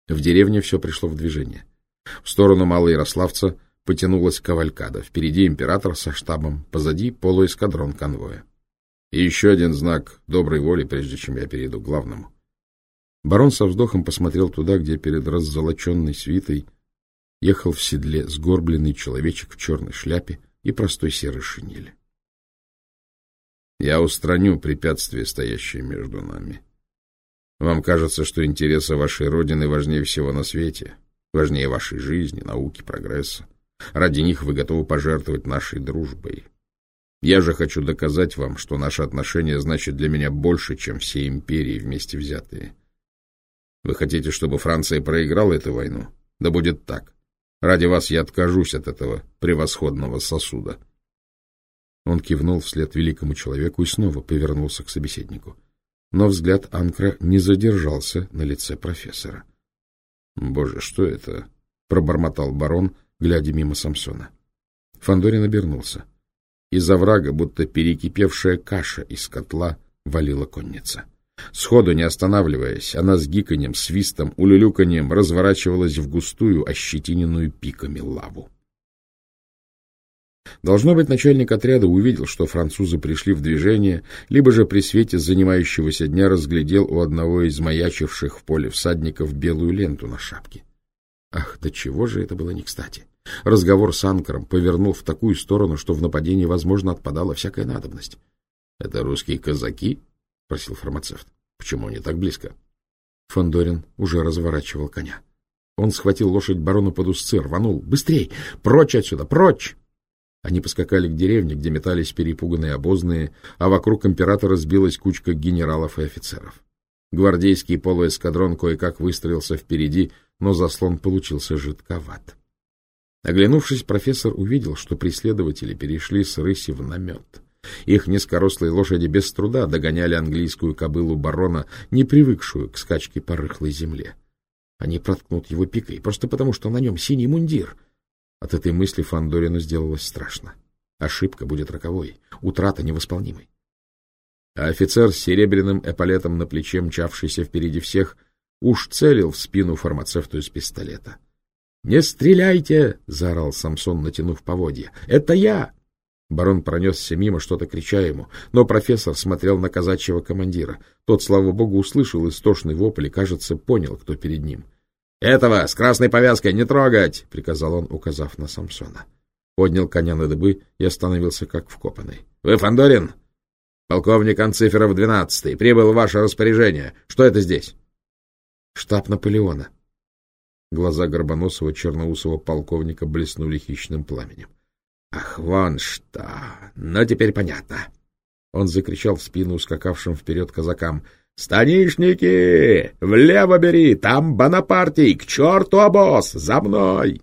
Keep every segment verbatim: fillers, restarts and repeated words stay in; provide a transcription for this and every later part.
В деревне все пришло в движение. В сторону Малоярославца потянулась кавалькада. Впереди император со штабом, позади полуэскадрон конвоя. И еще один знак доброй воли, прежде чем я перейду к главному. Барон со вздохом посмотрел туда, где перед раззолоченной свитой ехал в седле сгорбленный человечек в черной шляпе и простой серой шинели. Я устраню препятствия, стоящие между нами. Вам кажется, что интересы вашей родины важнее всего на свете, важнее вашей жизни, науки, прогресса. Ради них вы готовы пожертвовать нашей дружбой. Я же хочу доказать вам, что наши отношения значат для меня больше, чем все империи вместе взятые. Вы хотите, чтобы Франция проиграла эту войну? Да будет так. Ради вас я откажусь от этого превосходного сосуда. Он кивнул вслед великому человеку и снова повернулся к собеседнику. Но взгляд Анкра не задержался на лице профессора. — Боже, что это? — пробормотал барон, глядя мимо Самсона. Фандорин обернулся. Из оврага, будто перекипевшая каша из котла, валила конница. Сходу, не останавливаясь, она с гиканьем, свистом, улюлюканьем разворачивалась в густую, ощетиненную пиками лаву. Должно быть, начальник отряда увидел, что французы пришли в движение, либо же при свете занимающегося дня разглядел у одного из маячивших в поле всадников белую ленту на шапке. Ах, до чего же это было не кстати! Разговор с Анкром повернул в такую сторону, что в нападении, возможно, отпадала всякая надобность. — Это русские казаки? — спросил фармацевт. — Почему они так близко? Фандорин уже разворачивал коня. Он схватил лошадь барона под узцы, рванул. — Быстрей! Прочь отсюда! Прочь! Они поскакали к деревне, где метались перепуганные обозные, а вокруг императора сбилась кучка генералов и офицеров. Гвардейский полуэскадрон кое-как выстроился впереди, но заслон получился жидковат. Оглянувшись, профессор увидел, что преследователи перешли с рыси в намет. Их низкорослые лошади без труда догоняли английскую кобылу барона, не привыкшую к скачке по рыхлой земле. Они проткнут его пикой, просто потому, что на нем синий мундир. От этой мысли Фандорину сделалось страшно. Ошибка будет роковой, утрата невосполнимой. А офицер с серебряным эполетом на плече, мчавшийся впереди всех, уж целил в спину фармацевту из пистолета. — Не стреляйте! — заорал Самсон, натянув поводья. — Это я! Барон пронесся мимо, что-то крича ему, но профессор смотрел на казачьего командира. Тот, слава богу, услышал истошный вопль и, кажется, понял, кто перед ним. — Этого с красной повязкой не трогать! — приказал он, указав на Самсона. Поднял коня на дыбы и остановился как вкопанный. — Вы Фандорин? — Полковник Анциферов двенадцатый. Прибыл в ваше распоряжение. Что это здесь? — Штаб Наполеона. Глаза горбоносого черноусого полковника блеснули хищным пламенем. — Ах, вон что! Ну, теперь понятно. Он закричал в спину ускакавшим вперед казакам. — Станишники! Влево бери! Там Бонапартий! К черту обоз! За мной!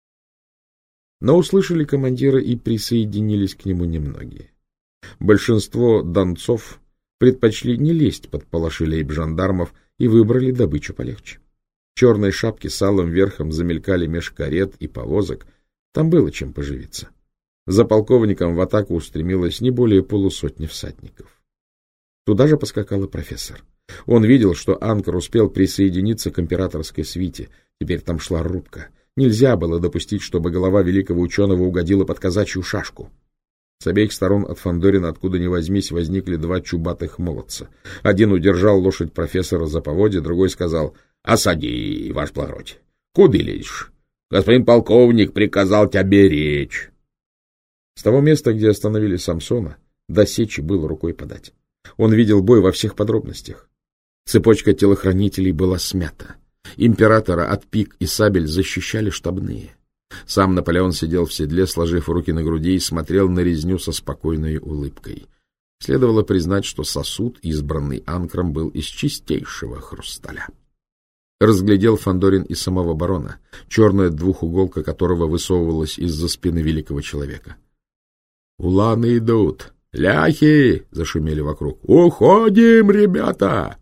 Но услышали командира и присоединились к нему немногие. Большинство донцов предпочли не лезть под палаши лейб-жандармов и выбрали добычу полегче. Черные шапки с алым верхом замелькали меж карет и повозок. Там было чем поживиться. За полковником в атаку устремилось не более полусотни всадников. Туда же поскакал и профессор. Он видел, что Анкр успел присоединиться к императорской свите. Теперь там шла рубка. Нельзя было допустить, чтобы голова великого ученого угодила под казачью шашку. С обеих сторон от Фандорина, откуда ни возьмись, возникли два чубатых молодца. Один удержал лошадь профессора за поводья, другой сказал: — Осади, ваш благородие. Куда лезешь? Господин полковник приказал тебя беречь. С того места, где остановили Самсона, до сечи было рукой подать. Он видел бой во всех подробностях. Цепочка телохранителей была смята. Императора от пик и сабель защищали штабные. Сам Наполеон сидел в седле, сложив руки на груди, и смотрел на резню со спокойной улыбкой. Следовало признать, что сосуд, избранный Анкром, был из чистейшего хрусталя. Разглядел Фандорин и самого барона, черная двухуголка которого высовывалась из-за спины великого человека. — Уланы идут! Ляхи! — зашумели вокруг. — Уходим, ребята!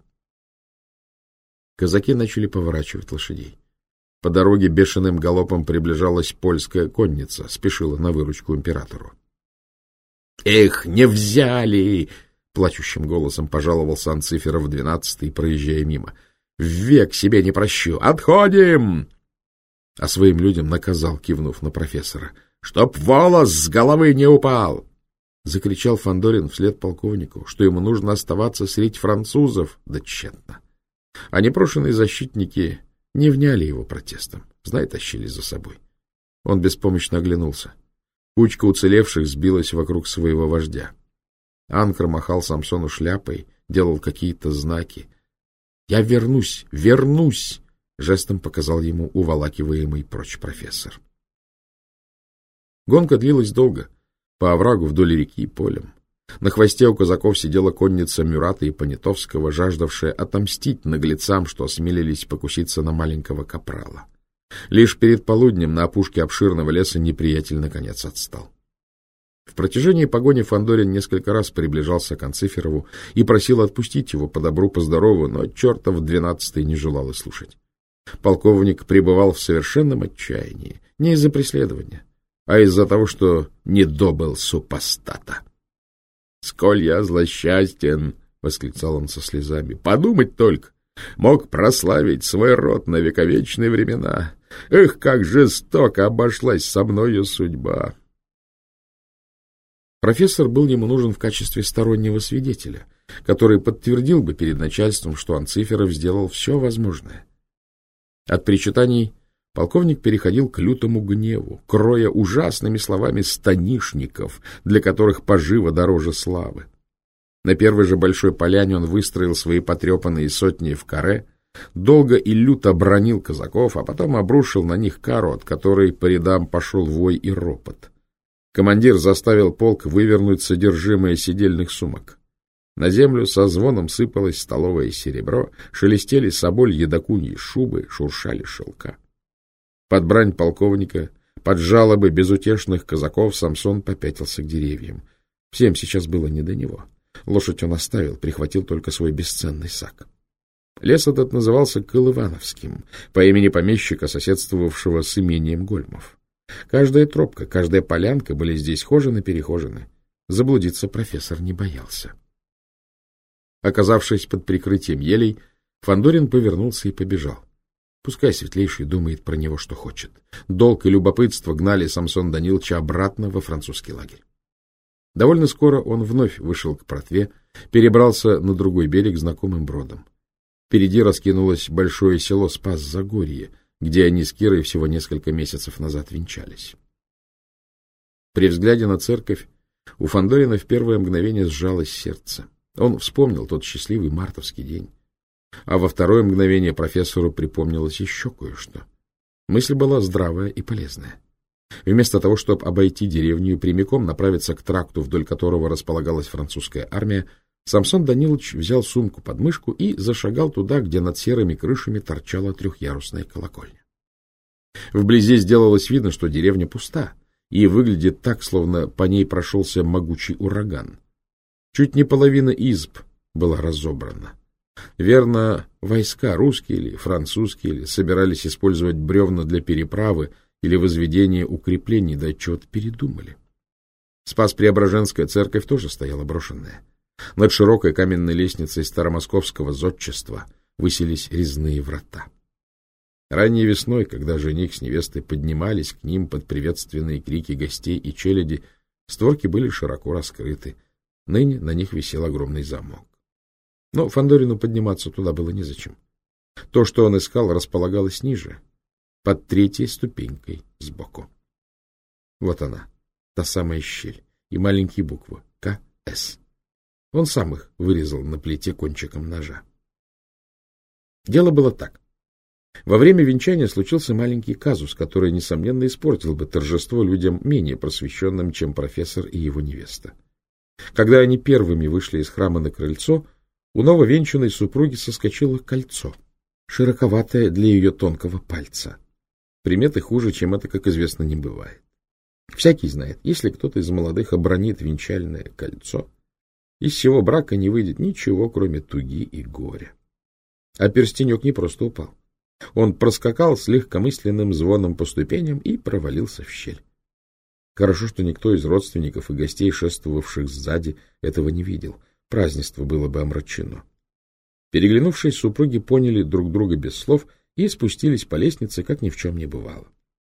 Казаки начали поворачивать лошадей. По дороге бешеным галопом приближалась польская конница, спешила на выручку императору. — Эх, не взяли! — плачущим голосом пожаловался Анциферов двенадцатый, проезжая мимо. — Век себе не прощу. Отходим! А своим людям наказал, кивнув на профессора. Чтоб волос с головы не упал! Закричал Фандорин вслед полковнику, что ему нужно оставаться среди французов, да тщетно. А непрошенные защитники не вняли его протестом, знай, тащили за собой. Он беспомощно оглянулся. Кучка уцелевших сбилась вокруг своего вождя. Анкр махал Самсону шляпой, делал какие-то знаки. «Я вернусь, вернусь!» — жестом показал ему уволакиваемый прочь профессор. Гонка длилась долго, по оврагу вдоль реки и полем. На хвосте у казаков сидела конница Мюрата и Понятовского, жаждавшая отомстить наглецам, что осмелились покуситься на маленького капрала. Лишь перед полуднем на опушке обширного леса неприятель наконец отстал. В протяжении погони Фандорин несколько раз приближался к Анциферову и просил отпустить его по добру, по здорову, но чертов двенадцатый не желал и слушать. Полковник пребывал в совершенном отчаянии, не из-за преследования, а из-за того, что не добыл супостата. — Сколь я злосчастен! — восклицал он со слезами. — Подумать только! Мог прославить свой род на вековечные времена. Эх, как жестоко обошлась со мною судьба! Профессор был ему нужен в качестве стороннего свидетеля, который подтвердил бы перед начальством, что Анциферов сделал все возможное. От причитаний полковник переходил к лютому гневу, кроя ужасными словами станишников, для которых поживо дороже славы. На первой же большой поляне он выстроил свои потрепанные сотни в каре, долго и люто бранил казаков, а потом обрушил на них кару, от которой по рядам пошел вой и ропот. Командир заставил полк вывернуть содержимое седельных сумок. На землю со звоном сыпалось столовое серебро, шелестели собольи да куньи шубы, шуршали шелка. Под брань полковника, под жалобы безутешных казаков Самсон попятился к деревьям. Всем сейчас было не до него. Лошадь он оставил, прихватил только свой бесценный сак. Лес этот назывался Колывановским, по имени помещика, соседствовавшего с имением Гольмов. Каждая тропка, каждая полянка были здесь хожены-перехожены. Заблудиться профессор не боялся. Оказавшись под прикрытием елей, Фандорин повернулся и побежал. Пускай Светлейший думает про него, что хочет. Долг и любопытство гнали Самсона Даниловича обратно во французский лагерь. Довольно скоро он вновь вышел к Протве, перебрался на другой берег знакомым бродом. Впереди раскинулось большое село Спас-Загорье, где они с Кирой всего несколько месяцев назад венчались. При взгляде на церковь у Фандорина в первое мгновение сжалось сердце. Он вспомнил тот счастливый мартовский день. А во второе мгновение профессору припомнилось еще кое-что. Мысль была здравая и полезная. Вместо того, чтобы обойти деревню и прямиком направиться к тракту, вдоль которого располагалась французская армия, Самсон Данилович взял сумку под мышку и зашагал туда, где над серыми крышами торчала трехъярусная колокольня. Вблизи сделалось видно, что деревня пуста, и выглядит так, словно по ней прошелся могучий ураган. Чуть не половина изб была разобрана. Верно, войска, русские или французские, или собирались использовать бревна для переправы или возведения укреплений, да чего-то передумали. Спас-Преображенская церковь тоже стояла брошенная. Над широкой каменной лестницей старомосковского зодчества высились резные врата. Ранней весной, когда жених с невестой поднимались к ним под приветственные крики гостей и челяди, створки были широко раскрыты. Ныне на них висел огромный замок. Но Фандорину подниматься туда было незачем. То, что он искал, располагалось ниже, под третьей ступенькой сбоку. Вот она, та самая щель, и маленькие буквы К С. Он сам их вырезал на плите кончиком ножа. Дело было так. Во время венчания случился маленький казус, который, несомненно, испортил бы торжество людям менее просвещенным, чем профессор и его невеста. Когда они первыми вышли из храма на крыльцо, у нововенчанной супруги соскочило кольцо, широковатое для ее тонкого пальца. Приметы хуже, чем это, как известно, не бывает. Всякий знает, если кто-то из молодых обронит венчальное кольцо, из всего брака не выйдет ничего, кроме туги и горя. А перстенек не просто упал. Он проскакал с легкомысленным звоном по ступеням и провалился в щель. Хорошо, что никто из родственников и гостей, шествовавших сзади, этого не видел. Празднество было бы омрачено. Переглянувшись, супруги поняли друг друга без слов и спустились по лестнице, как ни в чем не бывало.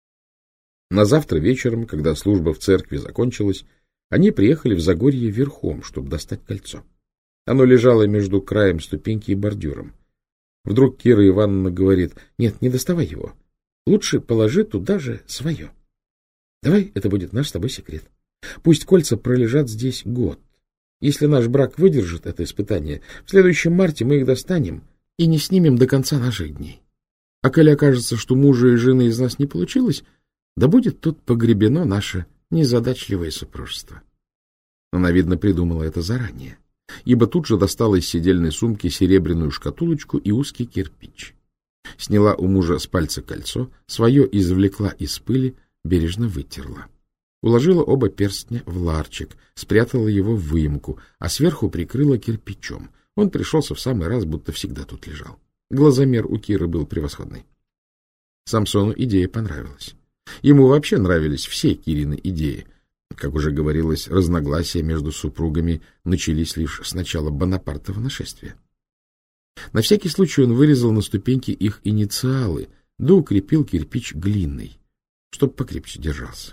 На завтра вечером, когда служба в церкви закончилась, они приехали в Загорье верхом, чтобы достать кольцо. Оно лежало между краем ступеньки и бордюром. Вдруг Кира Ивановна говорит: «Нет, не доставай его. Лучше положи туда же свое. Давай, это будет наш с тобой секрет. Пусть кольца пролежат здесь год. Если наш брак выдержит это испытание, в следующем марте мы их достанем и не снимем до конца наших дней. А коли окажется, что мужа и жены из нас не получилось, да будет тут погребено наше незадачливое супружество». Она, видно, придумала это заранее, ибо тут же достала из седельной сумки серебряную шкатулочку и узкий кирпич. Сняла у мужа с пальца кольцо, свое извлекла из пыли, бережно вытерла. Уложила оба перстня в ларчик, спрятала его в выемку, а сверху прикрыла кирпичом. Он пришелся в самый раз, будто всегда тут лежал. Глазомер у Киры был превосходный. Самсону идея понравилась. Ему вообще нравились все Кирины идеи. Как уже говорилось, разногласия между супругами начались лишь с начала Бонапартова нашествия. На всякий случай он вырезал на ступеньке их инициалы, да укрепил кирпич глиной, чтоб покрепче держался.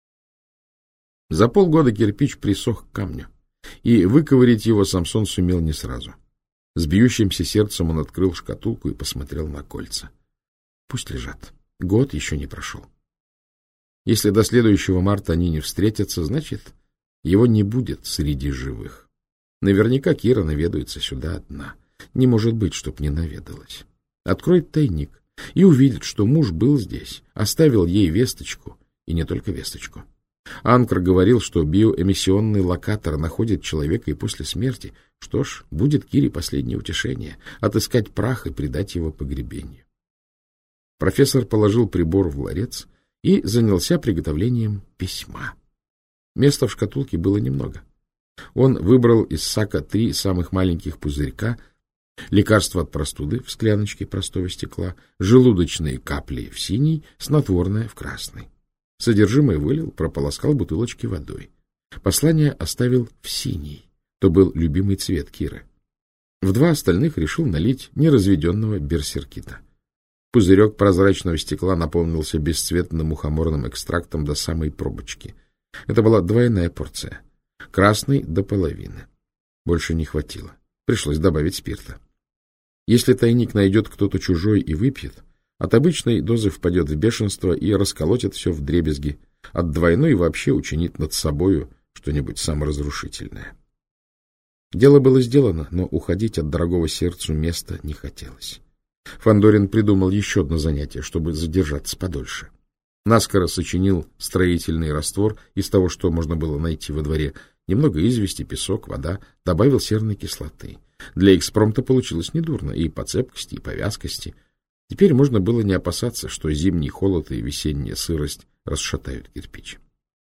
За полгода кирпич присох к камню, и выковырять его Самсон сумел не сразу. С бьющимся сердцем он открыл шкатулку и посмотрел на кольца. Пусть лежат. Год еще не прошел. Если до следующего марта они не встретятся, значит, его не будет среди живых. Наверняка Кира наведается сюда одна. Не может быть, чтоб не наведалась. Откроет тайник и увидит, что муж был здесь, оставил ей весточку, и не только весточку. Анкр говорил, что биоэмиссионный локатор находит человека и после смерти. Что ж, будет Кире последнее утешение — отыскать прах и предать его погребению. Профессор положил прибор в ларец и занялся приготовлением письма. Места в шкатулке было немного. Он выбрал из сака три самых маленьких пузырька, лекарство от простуды в скляночке простого стекла, желудочные капли в синий, снотворное в красный. Содержимое вылил, прополоскал бутылочки водой. Послание оставил в синий, то был любимый цвет Киры. В два остальных решил налить неразведенного берсеркита. Пузырек прозрачного стекла наполнился бесцветным мухоморным экстрактом до самой пробочки. Это была двойная порция. Красный до половины. Больше не хватило. Пришлось добавить спирта. Если тайник найдет кто-то чужой и выпьет, от обычной дозы впадет в бешенство и расколотит все вдребезги. От двойной вообще учинит над собою что-нибудь саморазрушительное. Дело было сделано, но уходить от дорогого сердцу места не хотелось. Фандорин придумал еще одно занятие, чтобы задержаться подольше. Наскоро сочинил строительный раствор из того, что можно было найти во дворе. Немного извести, песок, вода, добавил серной кислоты. Для экспромта получилось недурно и по цепкости, и по вязкости. Теперь можно было не опасаться, что зимний холод и весенняя сырость расшатают кирпич.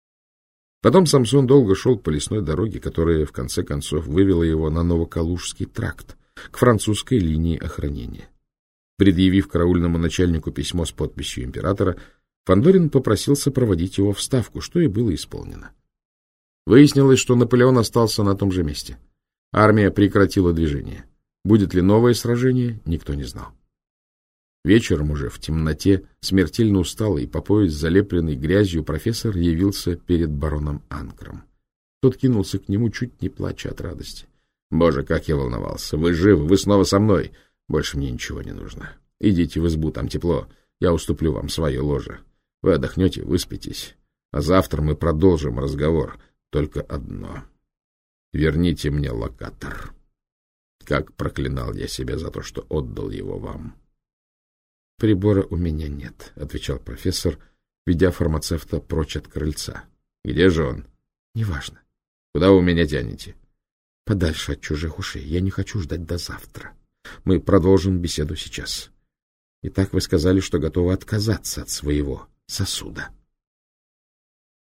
Потом Самсон долго шел по лесной дороге, которая, в конце концов, вывела его на Новокалужский тракт, к французской линии охранения. Предъявив караульному начальнику письмо с подписью императора, Фандорин попросил сопроводить его в Ставку, что и было исполнено. Выяснилось, что Наполеон остался на том же месте. Армия прекратила движение. Будет ли новое сражение, никто не знал. Вечером уже в темноте, смертельно усталый, по пояс залепленный грязью, профессор явился перед бароном Анкром. Тот кинулся к нему, чуть не плача от радости. — Боже, как я волновался! Вы живы, вы снова со мной! Больше мне ничего не нужно. Идите в избу, там тепло. Я уступлю вам свое ложе. Вы отдохнете, выспитесь. А завтра мы продолжим разговор. Только одно. Верните мне локатор. Как проклинал я себя за то, что отдал его вам. — Прибора у меня нет, — отвечал профессор, ведя фармацевта прочь от крыльца. — Где же он? — Неважно. — Куда вы меня тянете? — Подальше от чужих ушей. Я не хочу ждать до завтра. Мы продолжим беседу сейчас. Итак, вы сказали, что готовы отказаться от своего сосуда.